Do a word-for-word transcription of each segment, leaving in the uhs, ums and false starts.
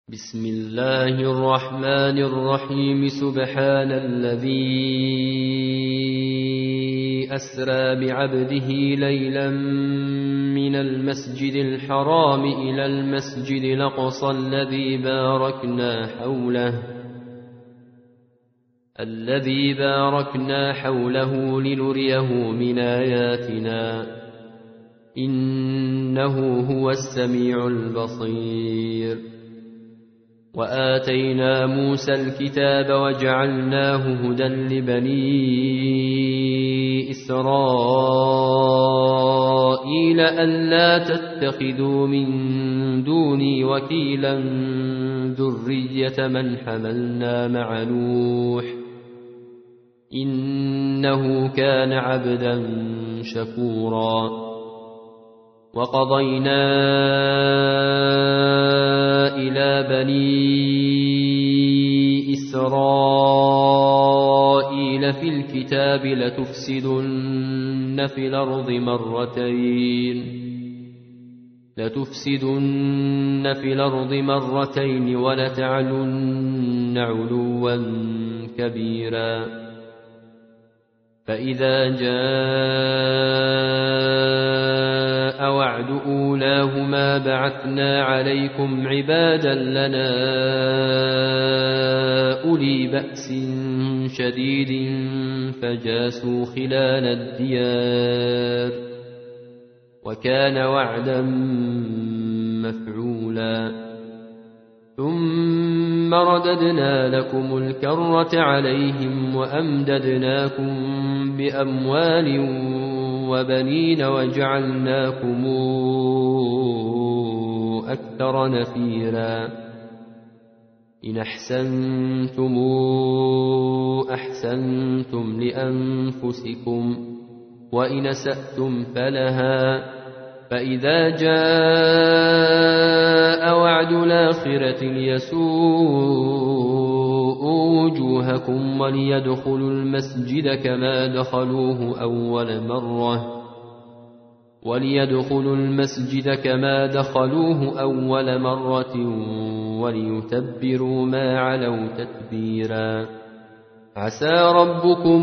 بسم الله الرحمن الرحيم. سبحان الذي أسرى بعبده ليلا من المسجد الحرام إلى المسجد الأقصى الذي باركنا حوله الذي باركنا حوله لنريه من آياتنا إنه هو السميع البصير. وآتينا موسى الكتاب وجعلناه هدى لبني إسرائيل ألا تتخذوا من دوني وكيلا ذرية من حملنا مع نوح إنه كان عبدا شكورا. وقضينا إلى بني إسرائيل في الكتاب لتفسدن في الأرض مرتين لتفسدن في الأرض مرتين ولتعلن علوا كبيرا. فإذا جاء وعد أولاهما بعثنا عليكم عبادا لنا أولي بأس شديد فجاسوا خلال الديار وكان وعدا مفعولا. ثم رددنا لكم الكرة عليهم وأمددناكم بأموال وبنين وجعلناكم أكثر نفيرا. إن أحسنتم أحسنتم لأنفسكم وإن أسأتم فلها. فإذا جاء وعد الآخرة ليسوءوا وجوهكم وليدخلوا المسجد كما دخلوه أول مرة وليدخلوا المسجد كما دخلوه أول مرة وليتبروا ما علوا تتبيرا. عسى ربكم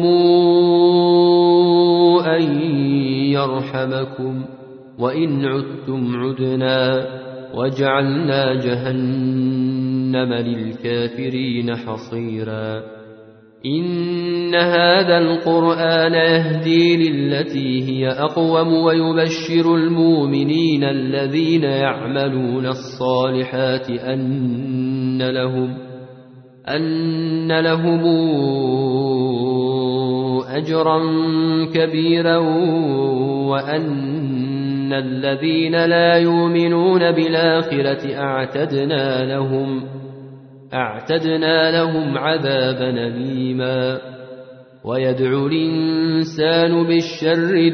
أن يرحمكم وإن عدتم عدنا وجعلنا جهنم للكافرين حصيرا. إن هذا القرآن يهدي للتي هي أقوم ويبشر المؤمنين الذين يعملون الصالحات أن لهم أن لهم أجرا كبيرا وأن الذين لا يؤمنون بالآخرة أعتدنا لهم أعتدنا لهم عذابا أليما. ويدعو الإنسان بالشر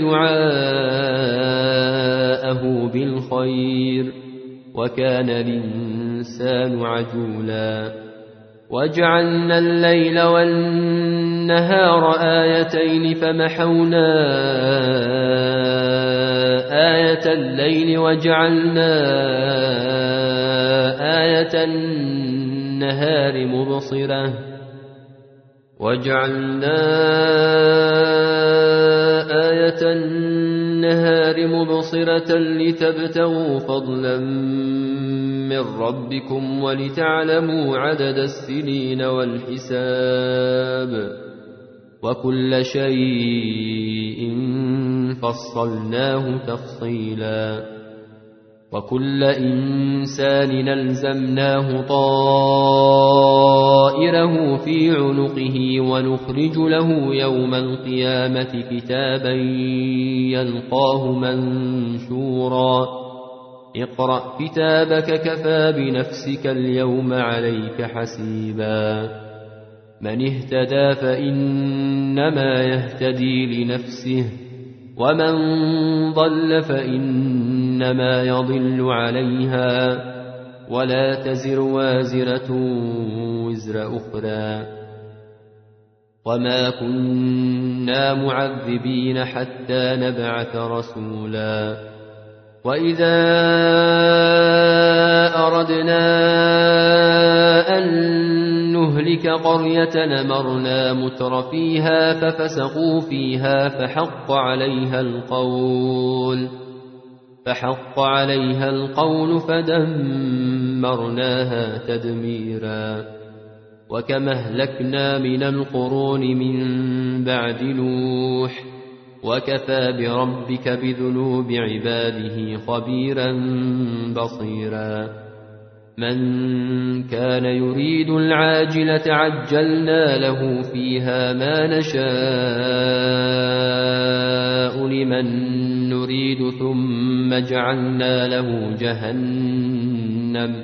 دعاءه بالخير وكان الإنسان عجولا. وجعلنا الليل والنهار آيتين فمحونا آية الليل وجعلنا آية النهار مبصرة وجعلنا آية النهار مبصرة لتبتغوا فضلا من ربكم ولتعلموا عدد السنين والحساب وكل شيء فصلناه تفصيلا. وكل إنسان ألزمناه طائره في عنقه ونخرج له يوم القيامة كتابا يلقاه منشورا. اقرأ كتابك كفى بنفسك اليوم عليك حسيبا. من اهتدى فإنما يهتدي لنفسه ومن ضل فإنما يضل عليها ولا تزر وازرة وزر أخرى. وما كنا معذبين حتى نبعث رسولا. وإذا أردنا نهلك قرية نمرنا متر فيها ففسقوا فيها فحق عليها القول فحق عليها القول فدمرناها تدميرا وكما أهلكنا من القرون من بعد نوح وكفى بربك بذنوب عباده خبيرا بصيرا من كان يريد العاجلة عجلنا له فيها ما نشاء لمن نريد ثم جعلنا له جهنم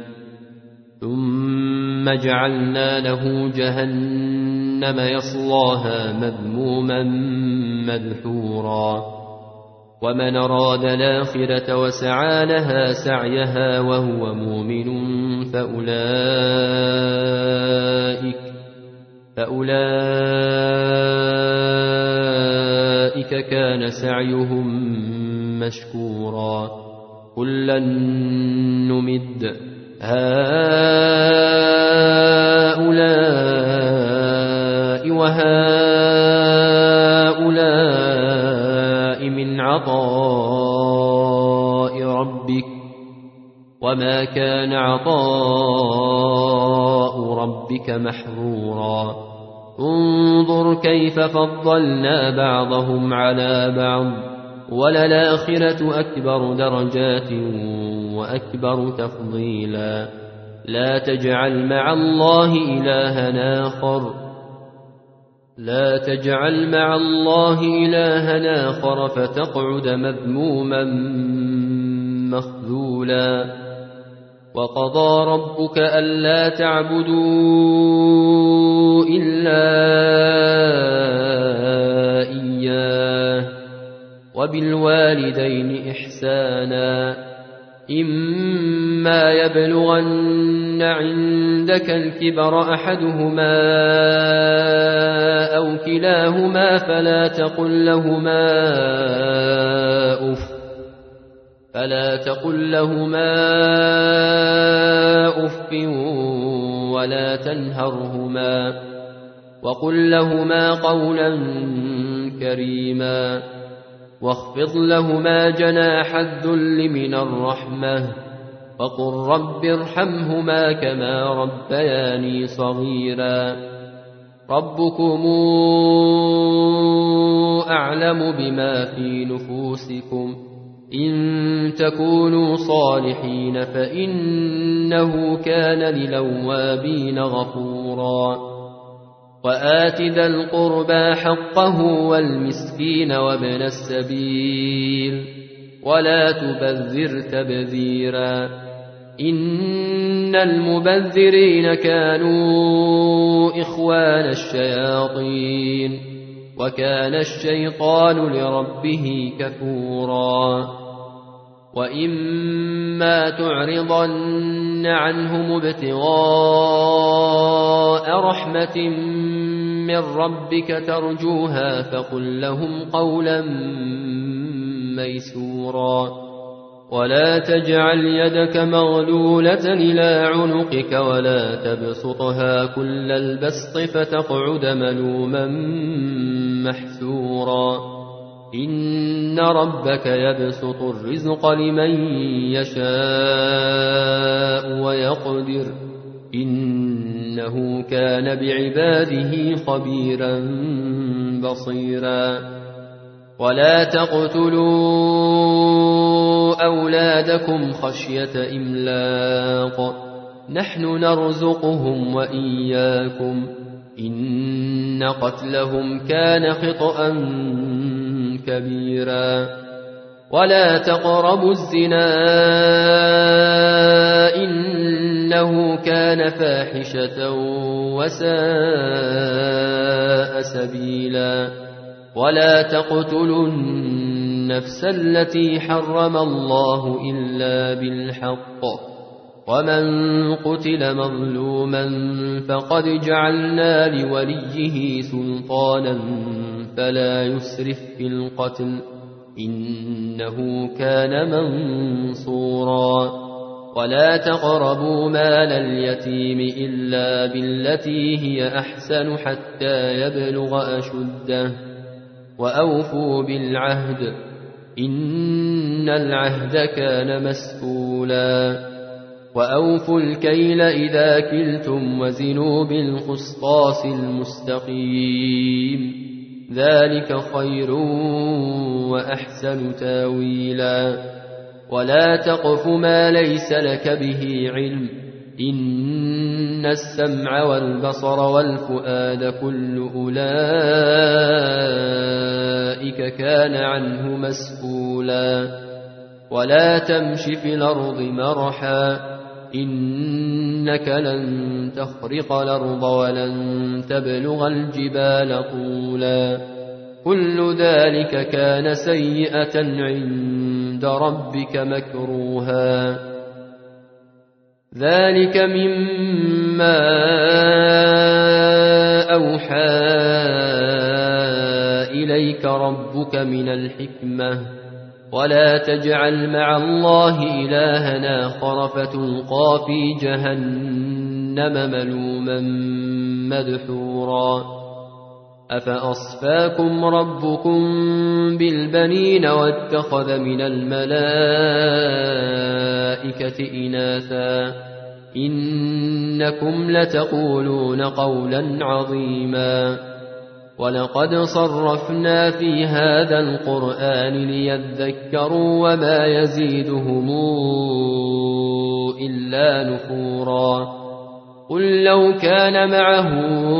ثم جعلنا له جهنم يصلاها مذموما مدحورا ومن أراد الآخرة وسعى لها سعيها وهو مؤمن فأولئك فأولئك كان سعيهم مشكورا كلا نمد هؤلاء وهؤلاء من عطاء ربك وما كان عطاء ربك محظورا انظر كيف فضلنا بعضهم على بعض وللآخرة أكبر درجات وأكبر تفضيلا لا تجعل مع الله إلها آخر لا تجعل مع الله إلها آخر فتقعد مذموما مخذولا وقضى ربك ألا تعبدوا إلا إياه وبالوالدين إحسانا إما يبلغن عندك الكبر أحدهما أو كلاهما فلا تقل لهما أف فلا تقل لهما أف ولا تنهرهما وقل لهما قولا كريما واخفض لهما جناح الذل من الرحمة وقل رب ارحمهما كما ربياني صغيرا ربكم أعلم بما في نفوسكم إن تكونوا صالحين فإنه كان للأوابين غفورا وآت ذا القربى حقه والمسكين وابن السبيل ولا تبذر تبذيرا إن المبذرين كانوا إخوان الشياطين وكان الشيطان لربه كفورا وإما تعرضن عنهم ابتغاء رحمة من ربك ترجوها فقل لهم قولا ميسورا ولا تجعل يدك مغلولة إلى عنقك ولا تبسطها كل البسط فتقعد ملوما محسورا إن ربك يبسط الرزق لمن يشاء ويقدر إنه كان بعباده خبيرا بصيرا ولا تقتلوا أولادكم خشية إملاق نحن نرزقهم وإياكم إن قتلهم كان خطأ كبيرا ولا تقربوا الزنا إنه كان فاحشة وساء سبيلا ولا تقتلوا النفس التي حرم الله إلا بالحق ومن قتل مظلوما فقد جعلنا لوليه سلطانا فلا يسرف في القتل إنه كان منصورا ولا تقربوا مال اليتيم إلا بالتي هي أحسن حتى يبلغ أشده وأوفوا بالعهد إن العهد كان مسؤولا وأوفوا الكيل إذا كلتم وزنوا بالقسطاس المستقيم ذلك خير وأحسن تاويلا ولا تقف ما ليس لك به علم إن السمع والبصر والفؤاد كل أولئك كان عنه مسؤولا ولا تمش في الأرض مرحا إنك لن تخرق الأرض ولن تبلغ الجبال طولا كل ذلك كان سيئة عند ربك مكروها ذلك مما أوحى إليك ربك من الحكمة ولا تجعل مع الله إلها آخر فتلقى في جهنم ملوما مدحورا أفأصفاكم ربكم بالبنين واتخذ من الملائكة إناثا إنكم لتقولون قولا عظيما ولقد صرفنا في هذا القرآن ليذكروا وما يزيدهم إلا نفورا قل لو كان معه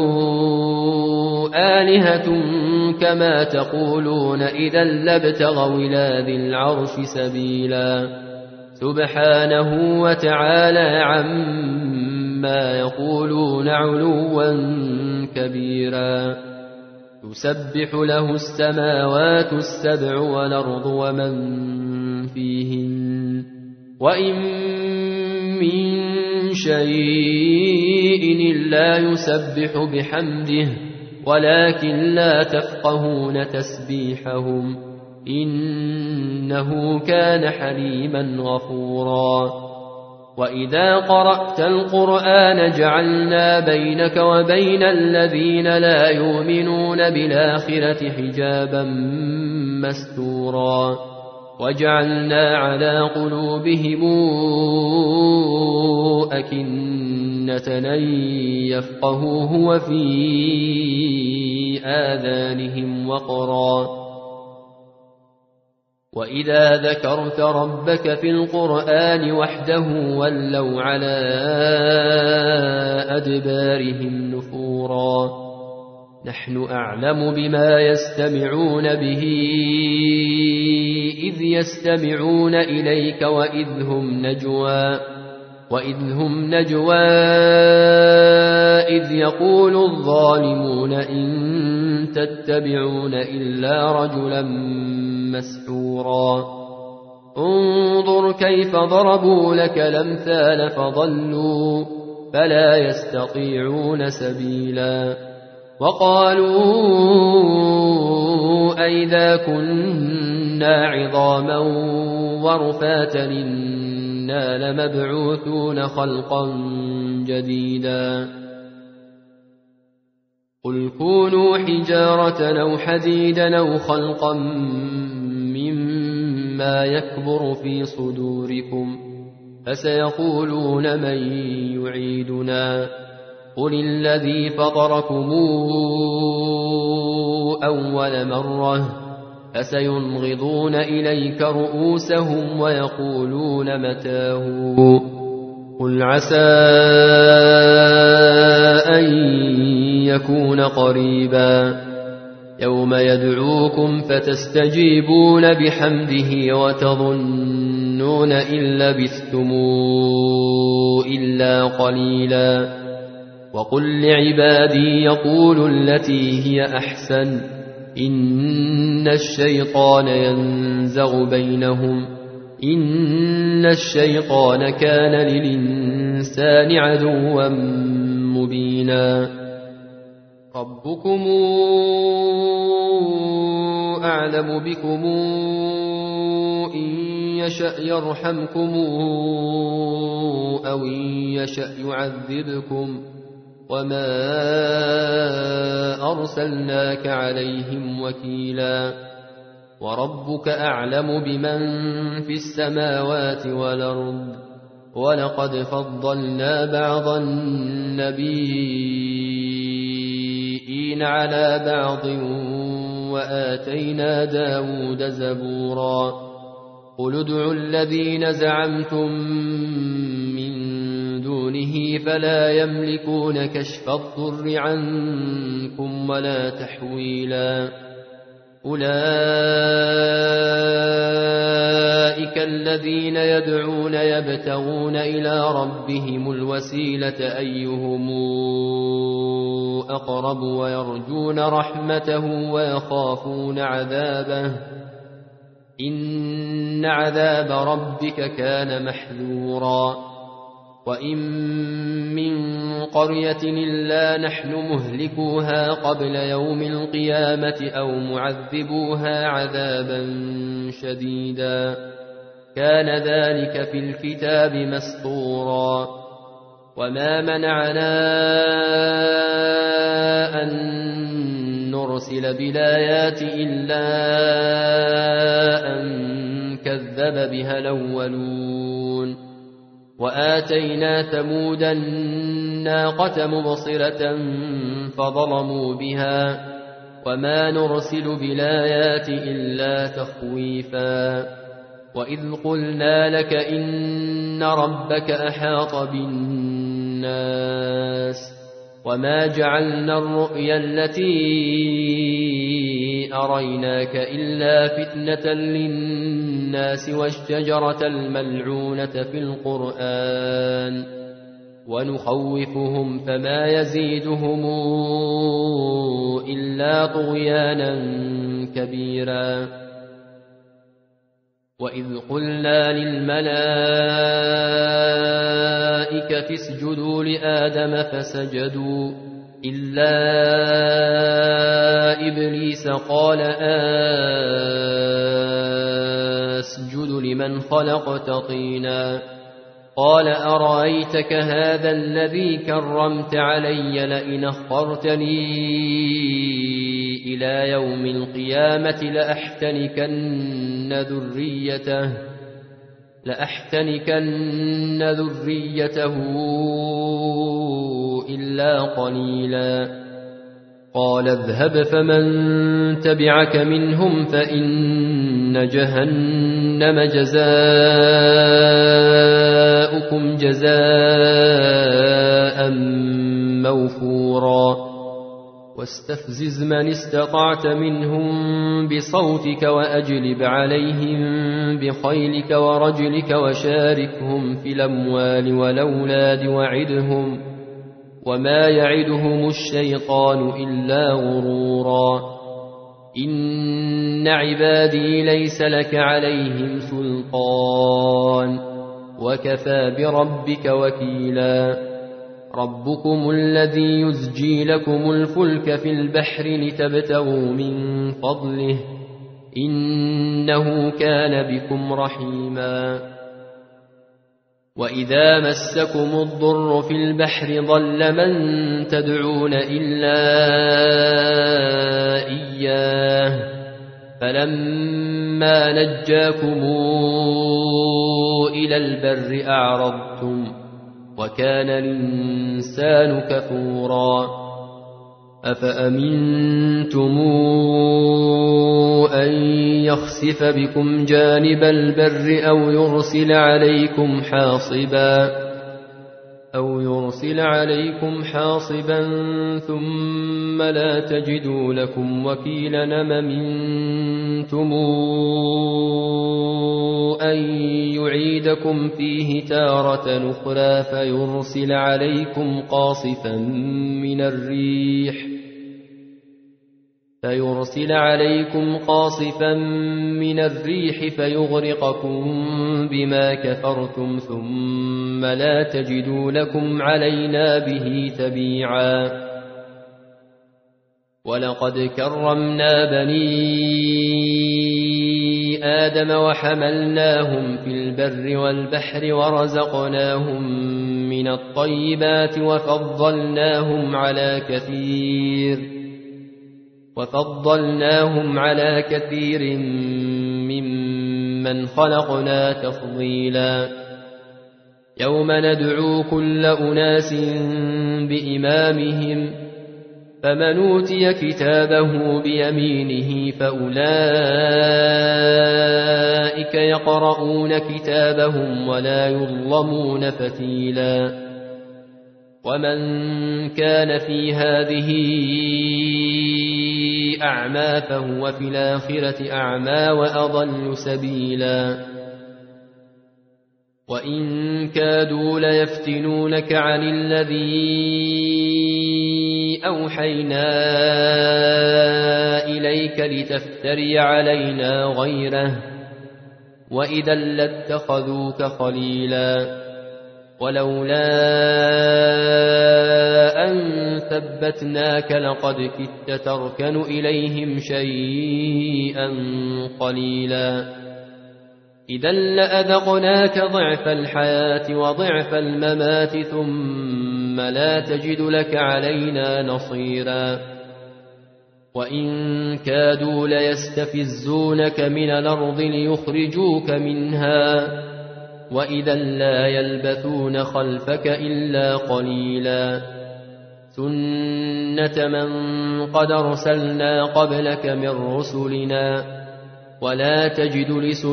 آلهة كما تقولون إذا لابتغوا إلى ذي العرش سبيلا سبحانه وتعالى عما يقولون علوا كبيرا يسبح له السماوات السبع والأرض ومن فيهن وإن من شيء إلا يسبح بحمده ولكن لا تفقهون تسبيحهم إنه كان حليما غفورا وإذا قرأت القرآن جعلنا بينك وبين الذين لا يؤمنون بالآخرة حجابا مستورا وجعلنا على قلوبهم أكنة أن يفقهوه وفي آذانهم وقرا وإذا ذكرت ربك في القرآن وحده ولوا على أدبارهم نفورا نحن أعلم بما يستمعون به إذ يستمعون إليك وإذ هم نجوى وإذ هم نجوى إذ يقول الظالمون إن تتبعون إلا رجلا مسحورا انظر كيف ضربوا لك الأمثال فضلوا فلا يستطيعون سبيلا وقالوا أئذا كنا عظاما ورفاتا إنا لمبعوثون خلقا جديدا قل كونوا حجارة أو حديدا أو خلقا مما يكبر في صدوركم فسيقولون من يعيدنا قل الذي فطركم أول مرة فسينغضون إليك رؤوسهم ويقولون متاه قل عسى أن يكون قريبا يوم يدعوكم فتستجيبون بحمده وتظنون إن لبثتم إلا قليلا وقل لعبادي يقولوا التي هي أحسن إن الشيطان ينزغ بينهم إن الشيطان كان للإنسان عدوا مبينا ربكم أعلم بكم إن يشأ يرحمكم أو إن يشأ يعذبكم وما أرسلناك عليهم وكيلا وربك أعلم بمن في السماوات والأرض ولقد فضلنا بعض النبيين على بعض وآتينا داود زبورا قل ادعوا الذين زعمتم من دونه فلا يملكون كشف الضر عنكم ولا تحويلا أولئك الذين يدعون يبتغون إلى ربهم الوسيلة أيهم أقرب ويرجون رحمته ويخافون عذابه إن عذاب ربك كان محذورا وإن من قرية إلا نحن مهلكوها قبل يوم القيامة أو معذبوها عذابا شديدا كان ذلك في الكتاب مسطورا وما منعنا أن نرسل بالآيات إلا أن كذب بها الأولون وآتينا ثمود الناقة مبصرة فظلموا بها وما نرسل بالآيات إلا تخويفا وإذ قلنا لك إن ربك أحاط بالناس وما جعلنا الرؤيا التي أريناك إلا فتنة للناس والشجرة الملعونة في القرآن ونخوفهم فما يزيدهم إلا طغيانا كبيرا وإذ قلنا للملائكة اسجدوا لآدم فسجدوا إلا إبليس قال أسجد لمن خلقت طينا قال أرأيتك هذا الذي كرمت علي لئن أخرتني إلى يوم القيامة لأحتنكن ذريته لأحتنكن ذريته إلا قليلا قال اذهب فمن تبعك منهم فإن جهنم جزاؤكم جزاء موفورا واستفزز من استطعت منهم بصوتك وأجلب عليهم بخيلك ورجلك وشاركهم في الأموال والأولاد وعدهم وما يعدهم الشيطان إلا غرورا إن عبادي ليس لك عليهم سلطان وكفى بربك وكيلا ربكم الذي يزجي لكم الفلك في البحر لتبتغوا من فضله إنه كان بكم رحيما وإذا مسكم الضر في البحر ضل من تدعون إلا إياه فلما نجاكم إلى البر أعرضتم وكان الإنسان كفورا أفأمنتم أن يخسف بكم جانب البر أو يرسل عليكم حاصبا أو يرسل عليكم حاصبا ثم لا تجدوا لكم وكيلا أمنتم أن يعيدكم فيه تارة أخرى فيرسل عليكم قاصفا من الريح فيرسل عليكم قاصفا من الريح فيغرقكم بما كفرتم ثم لا تجدوا لكم علينا به تبيعا ولقد كرمنا بني آدم وحملناهم في البر والبحر ورزقناهم من الطيبات وفضلناهم على كثير وفضلناهم على كثير ممن خلقنا تفضيلا يوم ندعو كل أناس بإمامهم فمن أوتي كتابه بيمينه فأولئك يقرؤون كتابهم ولا يظلمون فتيلا ومن كان في هذه أعمى فهو في الآخرة أعمى وأضل سبيلا وإن كادوا ليفتنونك عن الذي أوحينا إليك لتفتري علينا غيره وإذا لاتخذوك خليلا ولولا أن ثبتناك لقد كدت تركن إليهم شيئا قليلا إذا لأذقناك ضعف الحياة وضعف الممات ثم لا تجد لك علينا نصيرا وإن كادوا ليستفزونك من الأرض ليخرجوك منها وإذا لا يلبثون خلفك إلا قليلا سنة من قد أرسلنا قبلك من رسلنا ولا تجد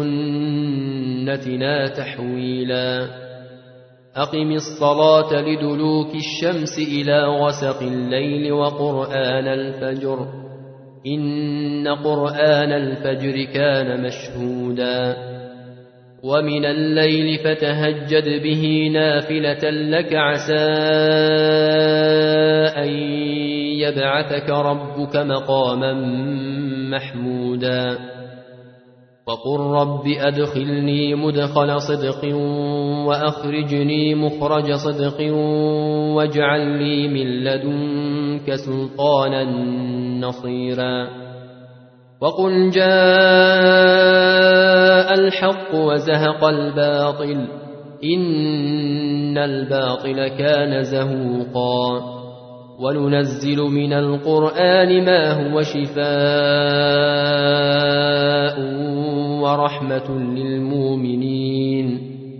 لسنتنا تحويلا أقم الصلاة لدلوك الشمس إلى غسق الليل وقرآن الفجر إن قرآن الفجر كان مشهودا ومن الليل فتهجد به نافلة لك عسى أن يبعثك ربك مقاما محمودا وقل رب أدخلني مدخل صدق وأخرجني مخرج صدق واجعل لي من لدنك سلطانا نصيرا وقل جاء الحق وزهق الباطل إن الباطل كان زهوقا وننزل من القرآن ما هو شفاء ورحمة للمؤمنين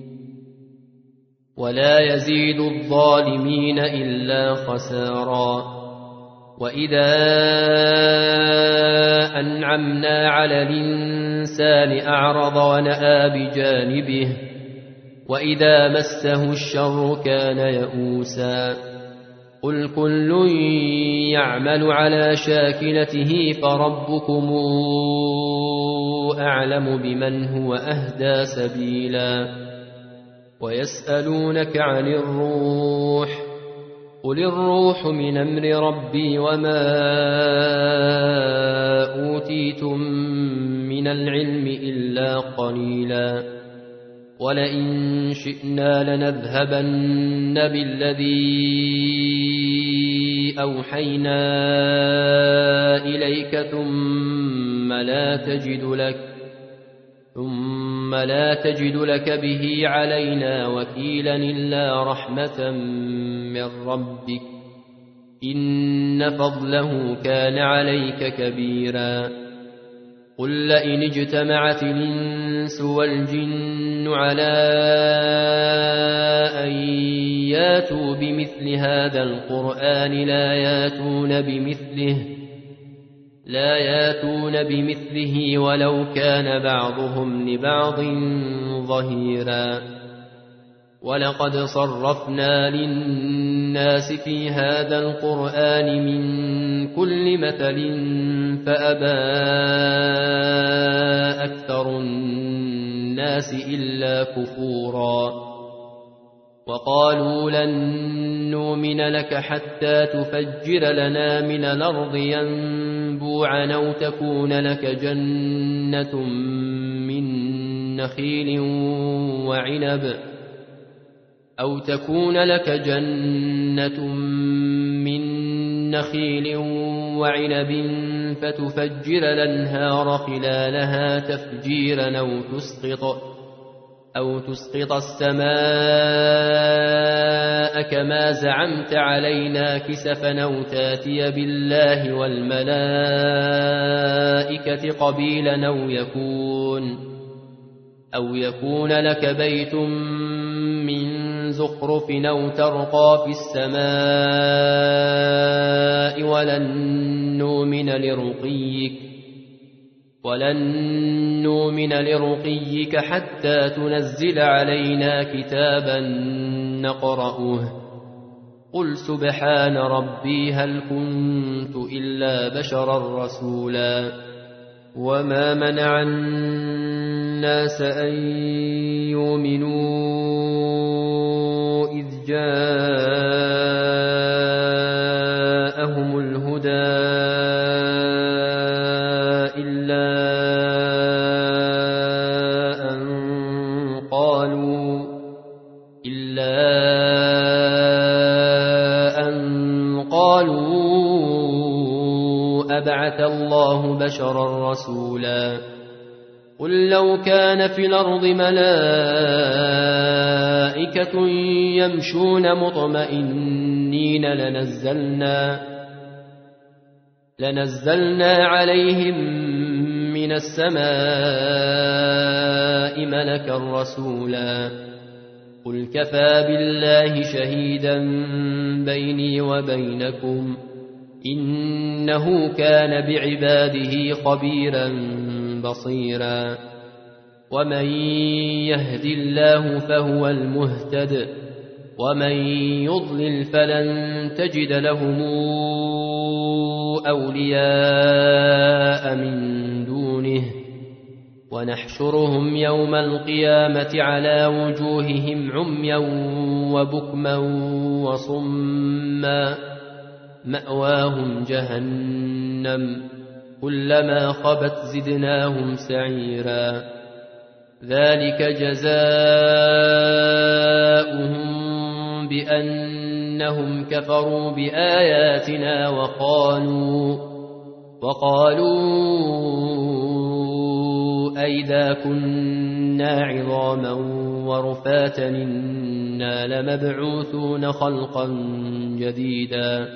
ولا يزيد الظالمين إلا خسارا وإذا أنعمنا على الإنسان أعرض ونأى بجانبه وإذا مسه الشر كان يئوسا قل كل يعمل على شاكلته فربكم أعلم بمن هو أهدى سبيلا ويسألونك عن الروح قل الروح من أمر ربي وما أوتيتم من العلم إلا قليلا ولئن شئنا لنذهبن بالذي أوحينا إليك ثم لا تجد لك ثم لا تجد لك به علينا وكيلا إلا رحمة من ربك إن فضله كان عليك كبيرا قل لئن اجتمعت الإنس والجن على أن ياتوا بمثل هذا القرآن لا ياتون بمثله لا ياتون بمثله ولو كان بعضهم لبعض ظهيرا ولقد صرفنا للناس في هذا القرآن من كل مثل فأبى أكثر الناس إلا كفورا وقالوا لن نؤمن لك حتى تفجر لنا من الأرض ينبوعا أو تكون لك جنة من نخيل وعنب أو تكون لك جنة من نخيل وعنب فتفجر الأنهار خلالها تفجيرا أو تسقط أو تسقط السماء كما زعمت علينا كسفا أو تاتي بالله والملائكة قبيلا أو يكون أو يكون لك بيت من زخرف أو ترقى في السماء ولن نؤمن لرقيك ولن نؤمن لرقيك حتى تنزل علينا كتابا نقرأه قل سبحان ربي هل كنت إلا بشرا رسولا وما منع الناس أن يؤمنوا إذ جاءهم الهدى إلا أن قالوا إلا أن قالوا أبعث الله بشرا رسولا قل لو كان في الأرض ملائكة يمشون مطمئنين لنزلنا لنزلنا عليهم من السماء ملكا رسولا قل كفى بالله شهيدا بيني وبينكم إنه كان بعباده خبيرا بصيرا ومن يهد الله فهو المهتد ومن يضلل فلن تجد لهم أولياء من دونه ونحشرهم يوم القيامة على وجوههم عميا وبكما وصما مأواهم جهنم كلما خبت زدناهم سعيرا ذلك جزاؤهم بأنهم كفروا بآياتنا وقالوا وقالوا أئذا كنا عظاما ورفاتا إنا لمبعوثون خلقا جديدا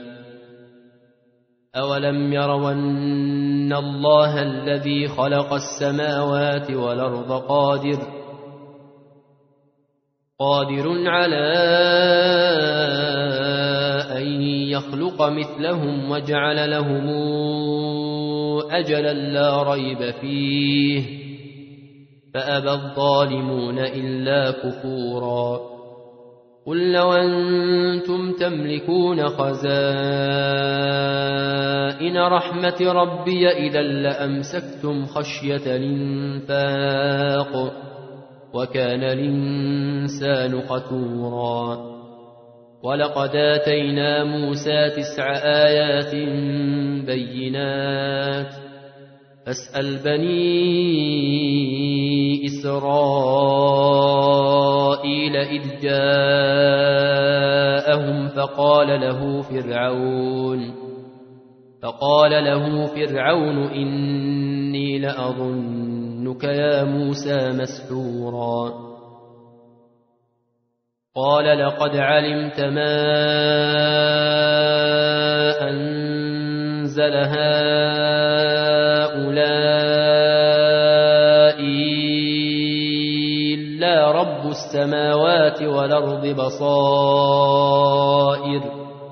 أولم يروا أن الله الذي خلق السماوات والأرض قادر قادر على أن يخلق مثلهم وجعل لهم أجلا لا ريب فيه فأبى الظالمون إلا كفورا قل لو أنتم تملكون خزائن رحمة ربي إذا لأمسكتم خشية الإنفاق وكان الإنسان قتورا ولقد آتينا موسى تسع آيات بينات فاسأل بني إسرائيل إذ جاءهم فقال له فرعون فقال له فرعون إني لأظنك يا موسى مسحورا قال لقد علمت ما أنزل هؤلاء إلا رب السماوات والأرض بصائر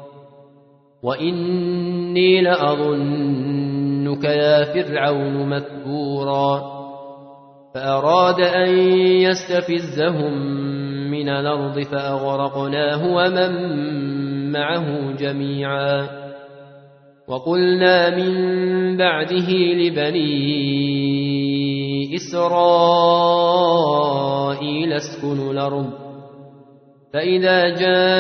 وإني لأظنك يا فرعون مذكورا فأراد أن يستفزهم من الأرض فأغرقناه ومن معه جميعا وقلنا من بعده لبني إسرائيل اسكنوا الأرض فإذا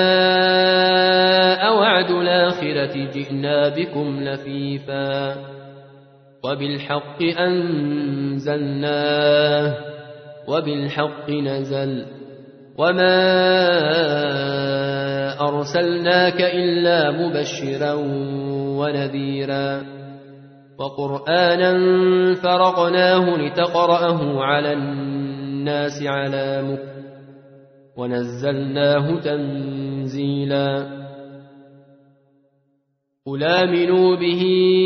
جاء وعد الآخرة جئنا بكم لفيفا وبالحق أنزلناه وبالحق نزل وما أرسلناك إلا مبشرا ونذيرا وقرآنا فرقناه لتقرأه على الناس على مكث ونزلناه تنزيلا قل آمنوا به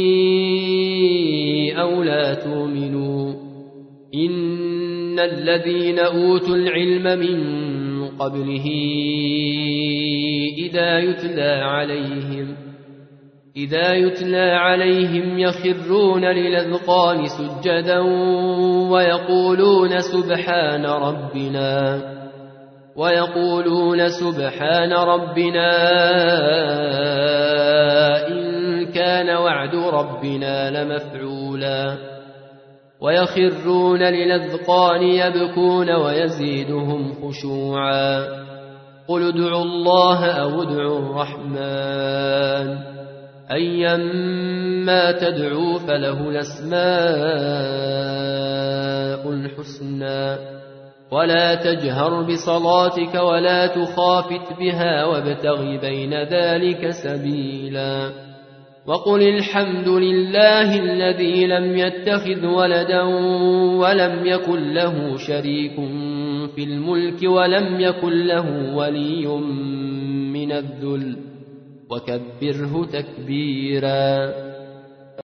أو لا تؤمنوا إن الذين أوتوا العلم من قبله إذا يتلى عليهم إذا يتلى عليهم يخرون للأذقان سجدا ويقولون سبحان ربنا ويقولون سبحان ربنا إن كان وعد ربنا لمفعولا ويخرون للأذقان يبكون ويزيدهم خشوعا قل ادعوا الله أو ادعوا الرحمن أيما تدعوا فله الأسماء الحسنى ولا تجهر بصلاتك ولا تخافت بها وابتغ بين ذلك سبيلا وقل الحمد لله الذي لم يتخذ ولدا ولم يكن له شريك في الملك ولم يكن له ولي من الذل وكبره تكبيرا